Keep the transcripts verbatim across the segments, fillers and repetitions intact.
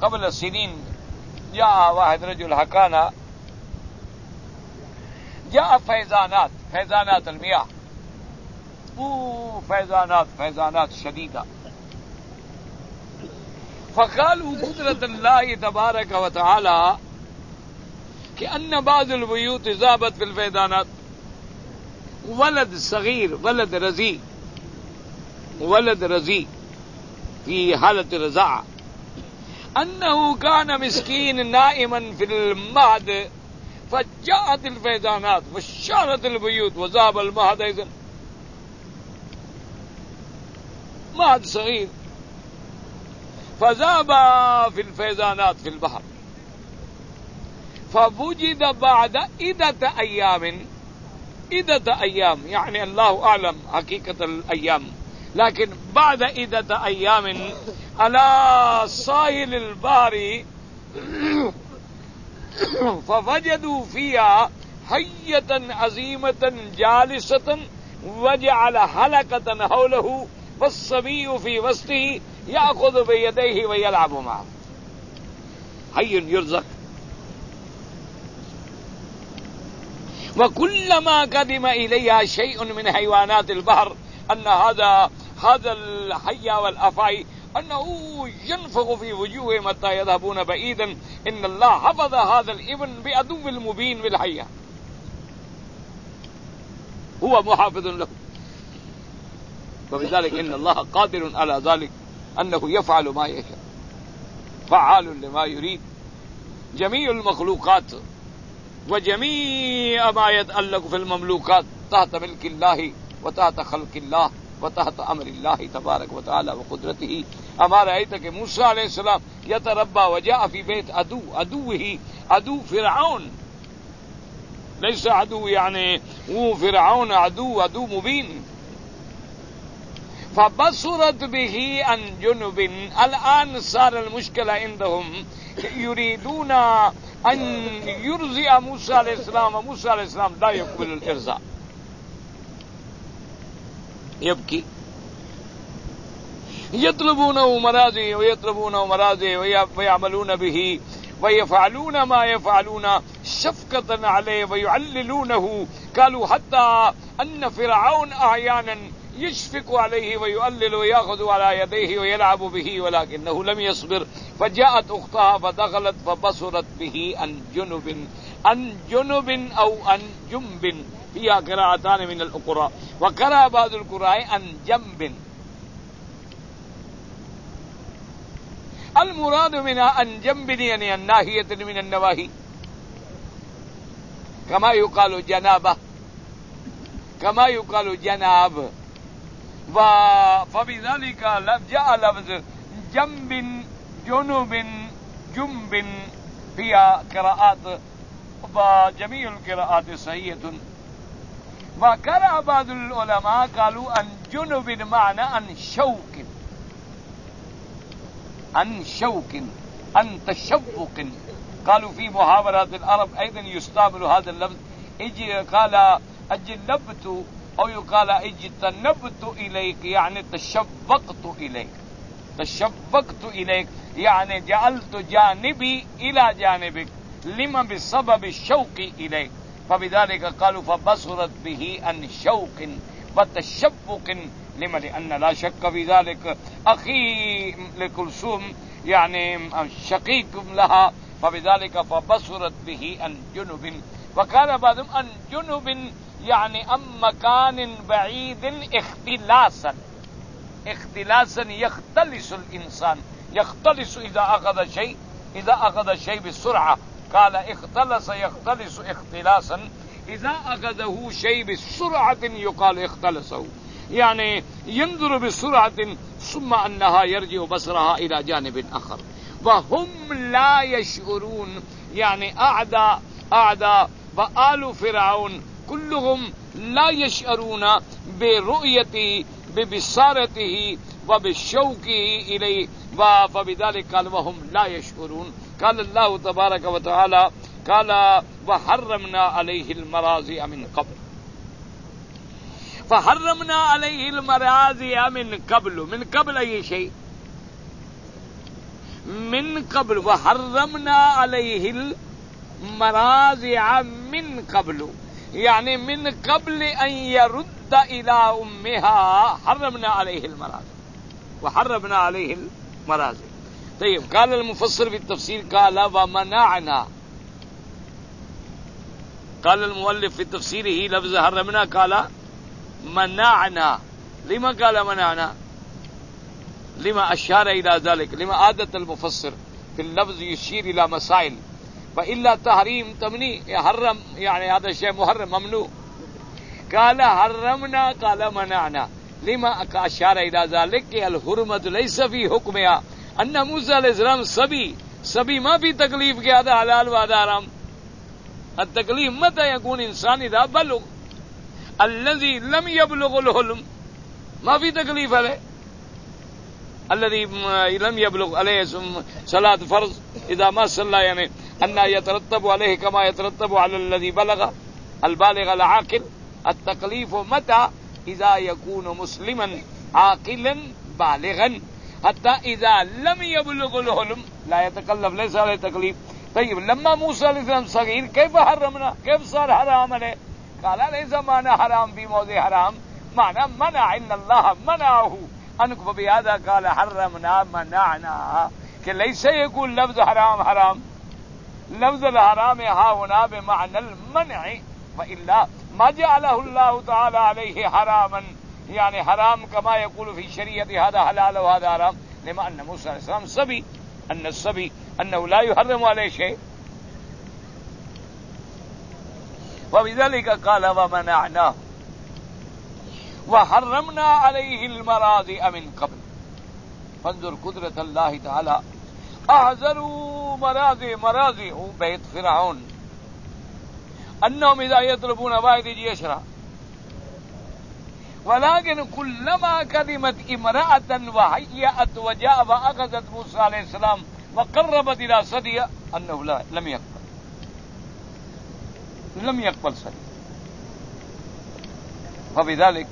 قبل سنين جاء واحد رجل حكانا جاء فيضانات فيضانات المياه اوه فيضانات فيضانات شديدة، فقالوا قدرة الله تبارك وتعالى كأن بعض البيوت ذابت في الفيضانات. ولد صغير ولد رضيع ولد رضيع في حالة الرضاعة أنه كان مسكين نائما في المهد فجاءت الفيضانات وشارت البيوت وذاب المهد أيضا. مهد صغير فذاب في الفيضانات في البحر، فوجد بعد عدة أيام عدة أيام يعني الله أعلم حقيقة الأيام، لكن بعد عدة أيام على ساحل البحر فوجدوا فيها حية عظيمة جالسة وجعل حلقة حوله والصبي في وسطه يأخذ بيديه ويلعب معه. حي يرزق. وكلما قدم إليها شيء من حيوانات البحر أن هذا هذا الحي والأفعي أنه ينفخ في وجوههم حتى يذهبون بعيدا إن الله حفظ هذا الابن بعدو المبين بالحية، هو محافظ له. وبذلك إن الله قادر على ذلك أنه يفعل ما يشاء فعال لما يريد. جميع المخلوقات وجميع ما يتعلق في المملوكات تحت ملك الله وتحت خلق الله وتحت أمر الله تبارك وتعالى وقدرته. أما رأيت کہ موسیٰ علیہ السلام يتربى وجاء في بيت عدو عدوه عدو فرعون، ليس عدو يعني هو فرعون عدو عدو مبين. فبصرت به عن جنب. الآن صار المشكلة عندهم يريدون أن يرزع موسى عليه السلام، وموسى عليه السلام لا يقبل الإرزاء، يبكي. يطلبونه مراضي ويطلبونه مراضي ويعملون به ويفعلون ما يفعلون شفقة عليه ويعللونه. قالوا حتى أن فرعون أحيانا يشفق عليه ويؤلل ويأخذ على يديه ويلعب به ولكنه لم يصبر. فجاءت أختها فدخلت فبصرت به عن جنب عن جنب أو عن جنب، فيها قراءتان من القراء، وقرأ بعض القراء عن جنب. المراد منها عن جنب يعني الناحية من النواهي، كما يقال جنابه كما يقال جناب. فبذلك جاء لفظ جنب جنوب جنب فيها قراءات وجميع القراءات صحيحة. وقرأ بعض العلماء قالوا عن جنوب معنى عن شوك عن شوك عن تشوق. قالوا في محاورات العرب أيضا يستعمل هذا اللفظ. اجي قال اجنبت أو يقال اجتنبت إليك يعني تشوقت إليك تشوقت إليك يعني جعلت جانبي إلى جانبك لما بسبب الشوق إليك. فبذلك قالوا فبصرت به عن شوق وتشوق لما لأن لا شك في ذلك أخي لكلثوم يعني شقيق لها، فبذلك فبصرت به عن جنب. وقال بعضهم عن جنب يعني عن مكان بعيد اختلاسا اختلاسا يختلس الإنسان، يختلس إذا أخذ شيء إذا أخذ شيء بسرعة. قال اختلس يختلس اختلاسا، إذا أخذه شيء بسرعة يقال اختلسه، يعني ينظر بسرعة ثم أنها يرجع بصرها إلى جانب آخر. وهم لا يشعرون يعني أعداء أعداء وآل فرعون كلهم لا يشعرون برؤيته ببصارته وبشوقه إليه، فبذلك قال وهم لا يشعرون. قال الله تبارك وتعالى قال وحرمنا عليه المراضع من قبل فحرمنا عليه المراضع من قبل. من قبل أي شيء؟ من قبل وحرمنا علیہ المراضع من قبل، یعنی من قبل ان يرد الى امها حرمنا علیہ المراضع وحرمنا علیہ المراضع. طيب قال المفسر في التفسير قال ومنعنا، قال المؤلف في تفسيره لفظ حرمنا قال منعنا. لما قال منعنا؟ لما أشار إلى ذلك، لما عادة المفسر في اللفظ يشير إلى مسائل، فإلا تحريم تمني حرم يعني هذا الشيء محرم ممنوع. قال حرمنا قال منعنا، لما أشار إلى ذلك الحرمة ليس في حكمها أن موسى عليه السلام صبي صبي ما في تكليف کہ هذا حلال وهذا حرام. التكليف متى يكون إنسان إذا بلغ، الذي لم يبلغ الحلم ما في تكليف عليه. الذي لم يبلغ عليه صلاة فرض إذا ما صلى يعني أن يترتب عليه كما يترتب على الذي بلغ البالغ العاقل. التكليف متى؟ إذا يكون مسلما عاقلا بالغا، حتى إذا لم يبلغ الحلم لا يتكلف، ليس عليه تكليف. طيب لما موسى عليه السلام صغير كيف حرمنا؟ كيف صار حرام عليه؟ قال ليس معنى حرام في موضع حرام، معنى منع، إن الله منعه عنك، فبهذا قال حرمنا منعنا، کہ ليس يقول لفظ حرام حرام، لفظ الحرام ها هنا بمعنى المنع، وإلا ما جعله الله تعالى عليه حراما، يعني حرام كما يقول في شريعة هذا حلال وهذا حرام، لما أن موسى عليه السلام صبي، أن الصبي أنه لا يحرم عليه شيء. وبذلك قال ومنعناه وحرمنا عليه المراضع من قبل. فانظر قدرة الله تعالى، احذروا مراضع، مراضع بيت فرعون، انهم اذا يطلبون واحد يجي يشرع، ولكن كلما كلمت امرأة وهيأت وجاء واخذت موسى عليه السلام وقربت الى صدية انه لا لم يقبل، لم يقبل صدية. فبذلك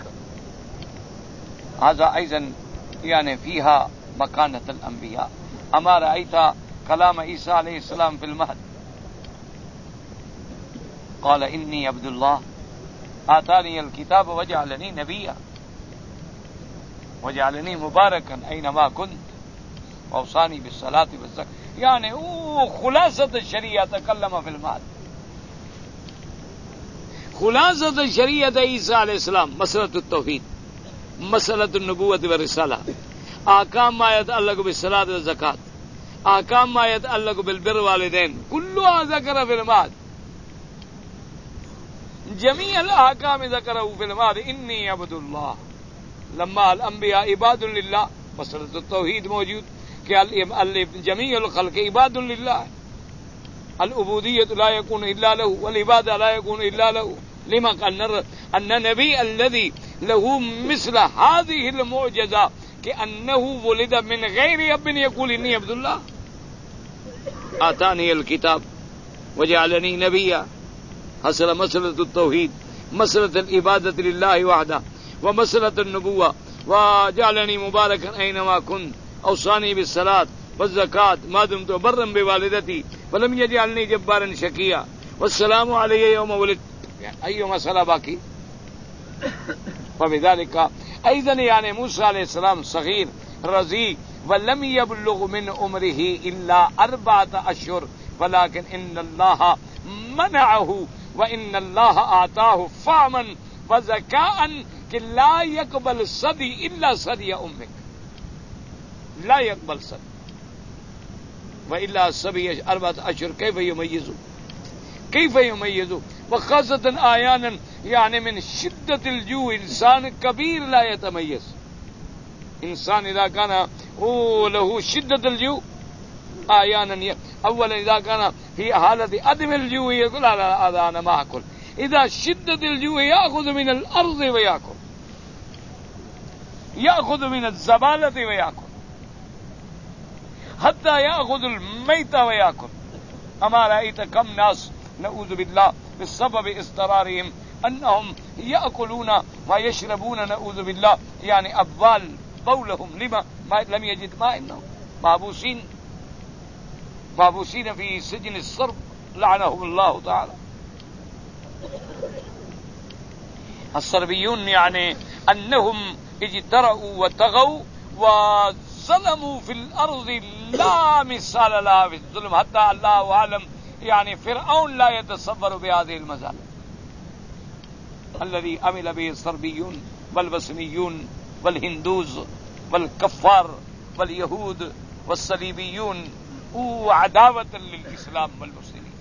هذا أيضا يعني فيها مكانة الأنبياء. أما رأيت كلام عيسى عليه السلام في المهد؟ قال إني عبد الله آتاني الكتاب وجعلني نبيا وجعلني مباركا أينما كنت وأوصاني بالصلاة والزكاة. يعني خلاصة الشريعة تكلم في المهد. خلاصة الشريعة عيسى عليه السلام مسألة التوحيد، مسألة النبوة والرسالة، أحكام ما يتعلق بالصلاة والزكاة، أحكام ما يتعلق بالبر والدين، كلها ذكر في المهد. جميع الأحكام ذكره في المهد. إني عبد الله. لما الأنبياء عباد لله، مسألة التوحيد موجود کہ جميع الخلق عباد لله، العبودية لا يكون إلا له والعبادة لا يكون إلا له. لما قال أن النبي الذي له مثل هذه المعجزة كأنه ولد من غير أب يقول إني عبد الله، آتاني الكتاب وجعلني نبيا. حصل مسألة التوحيد، مسألة العبادة لله وحده، ومسألة النبوة، وجعلني مباركا أينما كنت، أوصاني بالصلاة والزكاة ما دمت برا بوالدتي ولم يجعلني جبارا شقيا والسلام علي يوم ولدت. أي مسألة باقي؟ فبذلك أيضا يعني موسى عليه السلام صغير رضيع ولم يبلغ من عمره إلا أربعة أشهر، ولكن إن الله منعه وإن الله أعطاه فهما وذكاء کہ لا يقبل صدي إلا صدي أمك، لا يقبل صدي، وإلا الصبي أربعة أشهر كيف يميزه؟ كيف يميزه؟ وخاصة أحيانا يعني من شدة الجوع إنسان كبير لا يتميز. إنسان إذا كان له شدة الجوع أحيانا أولا إذا كان في حالة عدم الجوع يقول هذا أنا ما أكل، إذا شدة الجوع يأخذ من الأرض ويأكل، يأخذ من الزبالة ويأكل، حتى يأخذ الميت ويأكل. أما رأيت كم ناس نعوذ بالله بسبب اضطرارهم أنهم يأكلون ويشربون نعوذ بالله يعني أبوال بولهم، لما ما لم يجد ماء إنهم محبوسين محبوسين في سجن الصرب لعنهم الله تعالى. الصربيون يعني أنهم اجترأوا وطغوا وظلموا في الأرض لا مثال لها في الظلم، حتى الله أعلم يعني فرعون لا يتصور بهذه المزال الذي عمل به الصربيون والبسنيون والهندوز والكفار واليهود والصليبيون وعداوة للإسلام والمسلمين،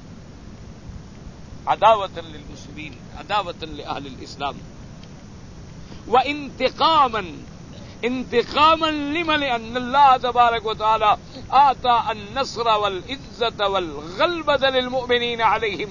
عداوة للمسلمين، عداوة لأهل الإسلام، وانتقاما انتقاما لمن، لأن الله تبارك وتعالى آتى النصر والعزة والغلبة للمؤمنين عليهم.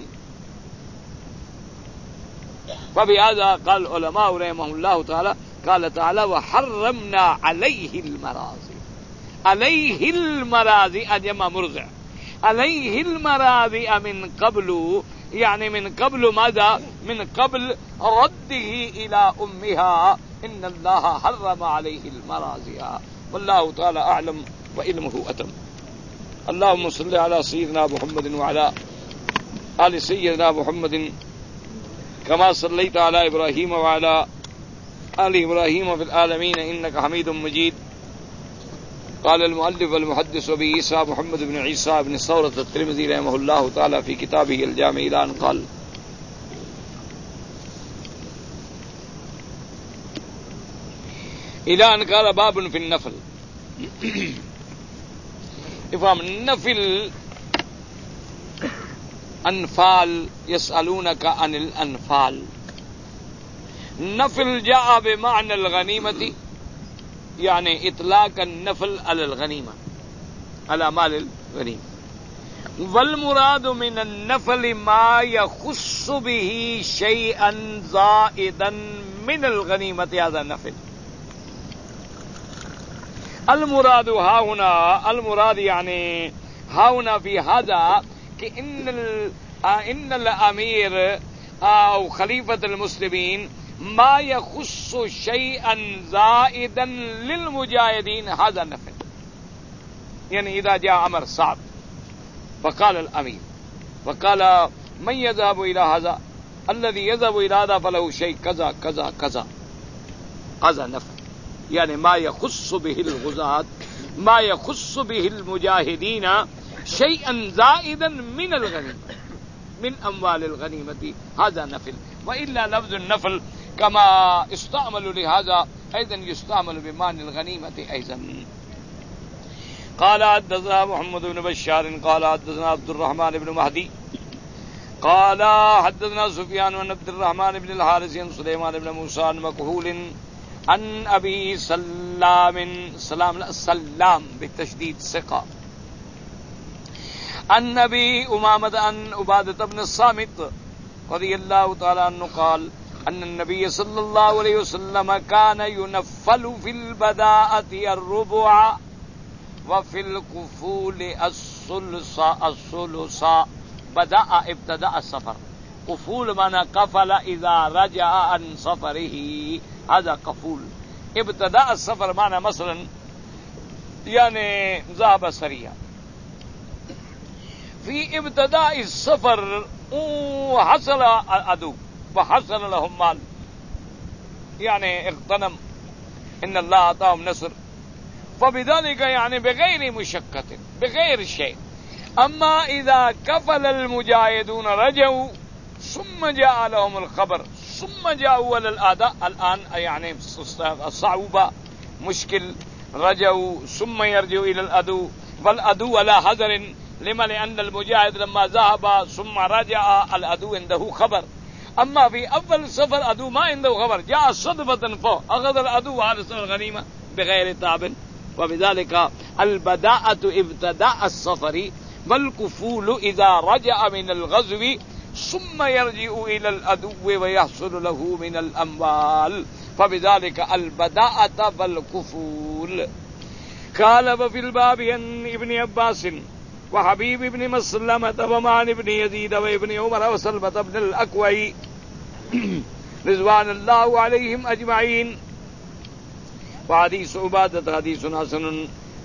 فبهذا قال العلماء رحمهم الله تعالى قال تعالى وحرمنا عليه المراضي، عليه المراضي أجمع مرضع، عليه المراضي من قبل، يعني من قبل ماذا؟ من قبل رده إلى أمها، إن الله حرم عليه المراضي. والله تعالى أعلم وعلمه أتم. اللهم صل على سيدنا محمد وعلى آل سيدنا محمد كما صليت على إبراهيم وعلى آل إبراهيم في العالمين إنك حميد مجيد. قال المؤلف والمحدث أبي عيسى محمد بن عيسى بن ثورة الترمذي رحمه الله تعالى في كتابه الجامع إلى أن قال إلى أن قال باب في النفل. إفهام النفل أنفال، يسألونك عن الأنفال. نفل جاء بمعنى الغنيمة، يعني إطلاق النفل على الغنيمة، على مال الغنيمة. والمراد من النفل ما يخص به شيئا زائدا من الغنيمة، هذا النفل. المراد ها هنا، المراد يعني ها هنا في هذا كأن إن الأمير أو خليفة المسلمين ما يخص شيئا زائدا للمجاهدين، هذا النفل. يعني إذا جاء أمر صعب فقال الأمير، وقال من يذهب إلى هذا، الذي يذهب إلى هذا فله شيء كذا كذا كذا، هذا نفل. يعني ما يخص به الغزاة، ما يخص به المجاهدين شيئا زائدا من الغنيمة، من أموال الغنيمة، هذا نفل. وإلا لفظ النفل كما استعملوا لهذا أيضا يستعمل بمعنى الغنيمة أيضا. قال حدثنا محمد بن بشار قال حدثنا عبد الرحمن بن مهدي قال حدثنا سفيان بن عبد الرحمن بن الحارث عن سليمان بن موسى مكحول عن أبي سلام، سلام لا سلام بالتشديد ثقة، عن أبي أمامة عن عبادة بن الصامت رضي الله تعالى عنه قال أن النبي صلى الله عليه وسلم كان ينفل في البداءة الربع وفي القفول الثلث الثلث. بدأ ابتدأ السفر، قفول معنى قفل إذا رجع عن سفره، هذا قفول. ابتدأ السفر معنى مثلا يعني ذهب سريعا. في ابتداء السفر وحصل عدو وحصل لهم مال، يعني اغتنم، إن الله أعطاهم نصر، فبذلك يعني بغير مشقة بغير شيء. أما إذا كفل المجاهدون رجعوا ثم جاء لهم الخبر ثم جاءوا للأعداء، الآن يعني صعوبة مشكل، رجعوا ثم يرجعوا إلى العدو، والعدو على حذر، لما لأن المجاهد لما ذهب ثم رجع العدو عنده خبر. أما في أول السفر عدو ما عنده خبر، جاء صدفة فوق أخذ العدو على الغنيمة بغير تعب. وبذلك البداءة ابتداء السفر، والكفول إذا رجع من الغزو ثم يرجع إلى العدو ويحصل له من الأموال، فبذلك البداءة والكفول. قال وفي الباب عن ابن عباس وحبيب بن مسلمة ومان بن يزيد وابن عمر وسلمة بن الأكوع رضوان الله عليهم أجمعين. وحديث عبادة حديث حسن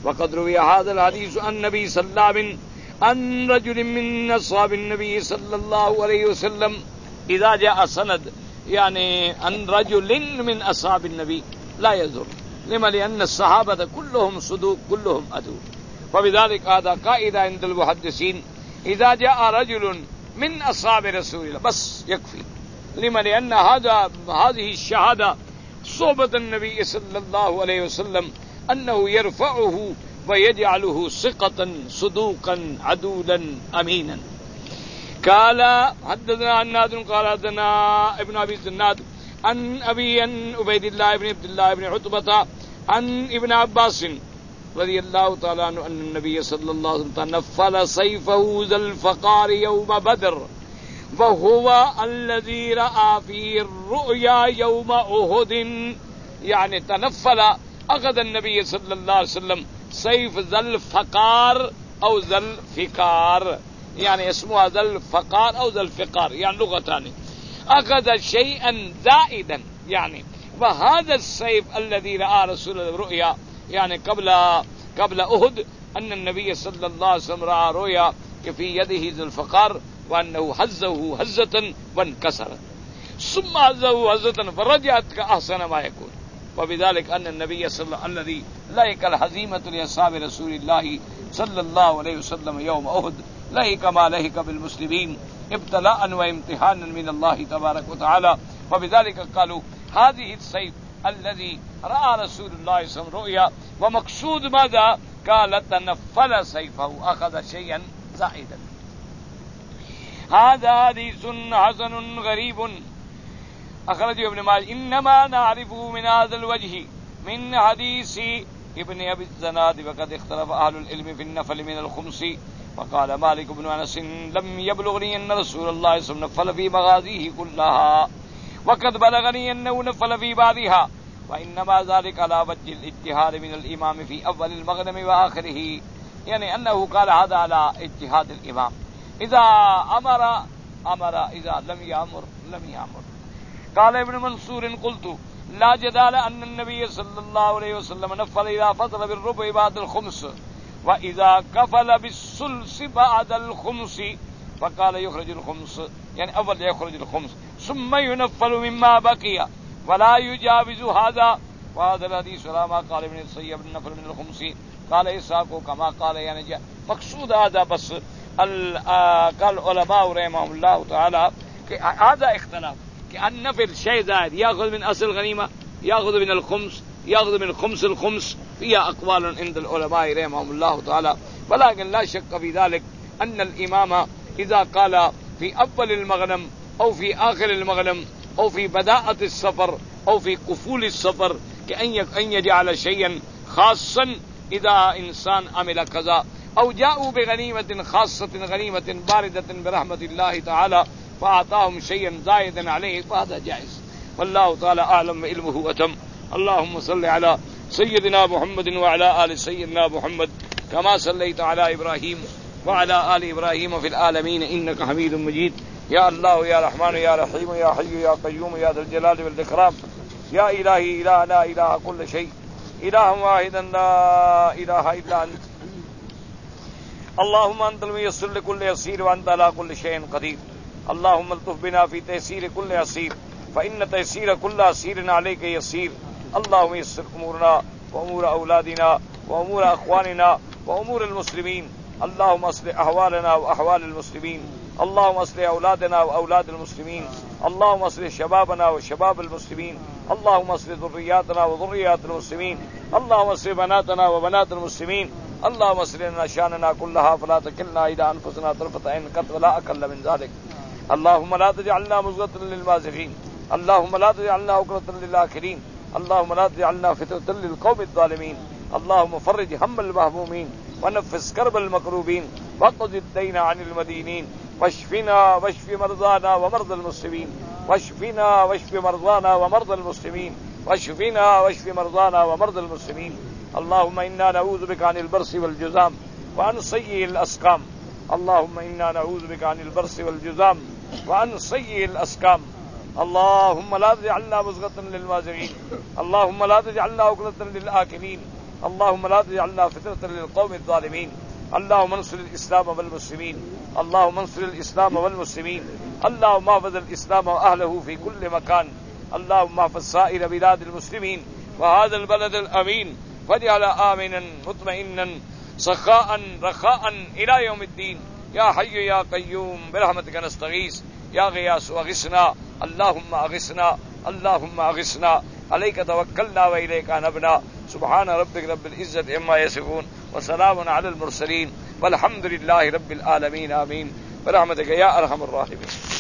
وقد روي هذا الحديث عن النبي صلى الله عليه وسلم عن رجل من أصحاب النبي صلى الله عليه وسلم. إذا جاء سند يعني عن رجل من أصحاب النبي لا يضر، لما لأن الصحابة كلهم صدوق كلهم عدول، فبذلك هذا قاعدة عند المحدثين إذا جاء رجل من أصحاب رسول الله بس يكفي، لما لأن هذا هذه الشهادة صحبة النبي صلى الله عليه وسلم أنه يرفعه ويجعله ثقة صدوقا عدولا أمينا. قال حدثنا عناد قال حدثنا ابن أبي الزناد عن أبي عن عبيد الله بن عبد الله بن عتبة عن ابن عباس رضي الله تعالى عنه أن النبي صلى الله عليه وسلم تنفل سيفه ذا الفقار يوم بدر وهو الذي رأى فيه الرؤيا يوم أحد. يعني تنفل أخذ النبي صلى الله عليه وسلم سيف ذا الفقار أو ذا الفقار، يعني اسمها ذا الفقار أو ذا الفقار، يعني لغتان. أخذ شيئا زائدا يعني، وهذا السيف الذي رأى رسول الله رؤيا يعني قبل قبل أحد أن النبي صلى الله عليه وسلم رأى رؤيا في يده ذا الفقار وأنه هزه هزة وانكسرت، ثم هزه هزة فرجعت كأحسن ما يكون. وبذلك أن النبي صلى الله عليه وسلم الذي لهك الهزيمة لأصحاب رسول الله صلى الله عليه وسلم يوم أحد لهك ما لهك بالمسلمين ابتلاء وامتحانا من الله تبارك وتعالى. وبذلك قالوا هذه السيف الذي رأى رسول الله صلى الله عليه وسلم رؤيا، ومقصود ماذا؟ قال تنفل سيفه أخذ شيئا زائدا. هذا حديث حسن غريب أخرجه ابن ماجه. إنما نعرفه من هذا الوجه من حديث ابن أبي الزناد، وقد اختلف أهل العلم في النفل من الخمس. وقال مالك بن أنس لم يبلغني أن رسول الله صلى الله عليه وسلم نفل في مغازيه كلها، وقد بلغني أنه نفل في بعضها، وإنما ذلك على وجه الاجتهاد من الإمام في أول المغنم وآخره، يعني أنه قال هذا على اجتهاد الإمام، إذا أمر أمر، إذا لم يأمر لم يأمر. قال ابن منصور قلت لا جدال أن النبي صلى الله عليه وسلم نفل إذا فضل بالربع بعد الخمس، وإذا كفل بالثلث بعد الخمس، فقال يخرج الخمس يعني أول يخرج الخمس ثم ينفل مما بقي ولا يجاوز هذا. وهذا الحديث ما قال ابن السيب النفل من الخمس قال إسحاق كما قال، يعني جاء مقصود هذا. بس قال علماء رحمهم الله تعالى هذا اختلاف کہ النفل شيء زائد يأخذ من أصل غنيمة، يأخذ من الخمس، يأخذ من خمس الخمس، فيها أقوال عند العلماء رحمهم الله تعالى. ولكن لا شك في ذلك أن الإمام إذا قال في أول المغنم أو في آخر المغنم أو في بداءة السفر أو في قفول السفر كأن يجعل شيئا خاصا إذا إنسان عمل كذا، أو جاءوا بغنيمة خاصة غنيمة باردة برحمة الله تعالى فأعطاهم شيئا زائدا عليه، فهذا جائز. والله تعالى أعلم وعلمه وتم. اللهم صل على سيدنا محمد وعلى آل سيدنا محمد كما صليت على إبراهيم وعلى آل إبراهيم في العالمين إنك حميد مجيد. يا الله يا رحمن يا رحيم يا حي يا قيوم يا ذا الجلال والإكرام، يا إلهي إله لا إله كل شيء، إله واحدا لا إله إلا أنت. اللهم أنت الميسر لكل يسير وأنت على كل شيء قدير. اللهم الطف بنا في تيسير كل يسير، فإن تيسير كل يسير عليك يسير. اللهم يسر أمورنا وأمور أولادنا وأمور أخواننا وأمور المسلمين. اللهم أصلح أحوالنا وأحوال المسلمين. اللهم أصلح أولادنا وأولاد المسلمين. اللهم أصلح شبابنا وشباب المسلمين. اللهم أصلح ذرياتنا وذريات المسلمين. اللهم أصلح بناتنا وبنات المسلمين. اللهم أصلح لنا شأننا كلها فلا تكلنا إلى أنفسنا طرفة عين قط ولا أقل من ذلك. اللهم لا تجعلنا مزغة للمازغين. اللهم لا تجعلنا عقدة للآكلين. اللهم لا تجعلنا فتنة للقوم الظالمين. اللهم فرج هم المهمومين ونفس كرب المكروبين واقض الدين عن المدينين، واشفنا واشف مرضانا ومرضى المسلمين، واشفنا واشف مرضانا ومرضى المسلمين، واشفنا واشف مرضانا ومرضى المسلمين. اللهم إنا نعوذ بك عن البرص والجذام وعن سيء الأسقام. اللهم إنا نعوذ بك عن البرص والجذام وعن سيء الأسقام. اللهم لا تجعلنا مزغة للمازغين. اللهم لا تجعلنا عقدة للآكلين. اللهم لا تجعلنا فتنة للقوم الظالمين. اللهم انصر الإسلام والمسلمين. اللهم انصر الإسلام والمسلمين. اللهم احفظ الإسلام وأهله في كل مكان. اللهم احفظ سائر بلاد المسلمين وهذا البلد الأمين واجعل آمنا مطمئنا سخاء رخاء إلى يوم الدين. يا حي يا قيوم برحمتك نستغيث. يا غياث أغثنا. اللهم أغثنا. اللهم أغثنا. عليك توكلنا وإليك أنبنا. سبحان ربك رب العزة عما يصفون وسلام على المرسلين والحمد لله رب العالمين. آمين برحمتك يا أرحم الراحمين.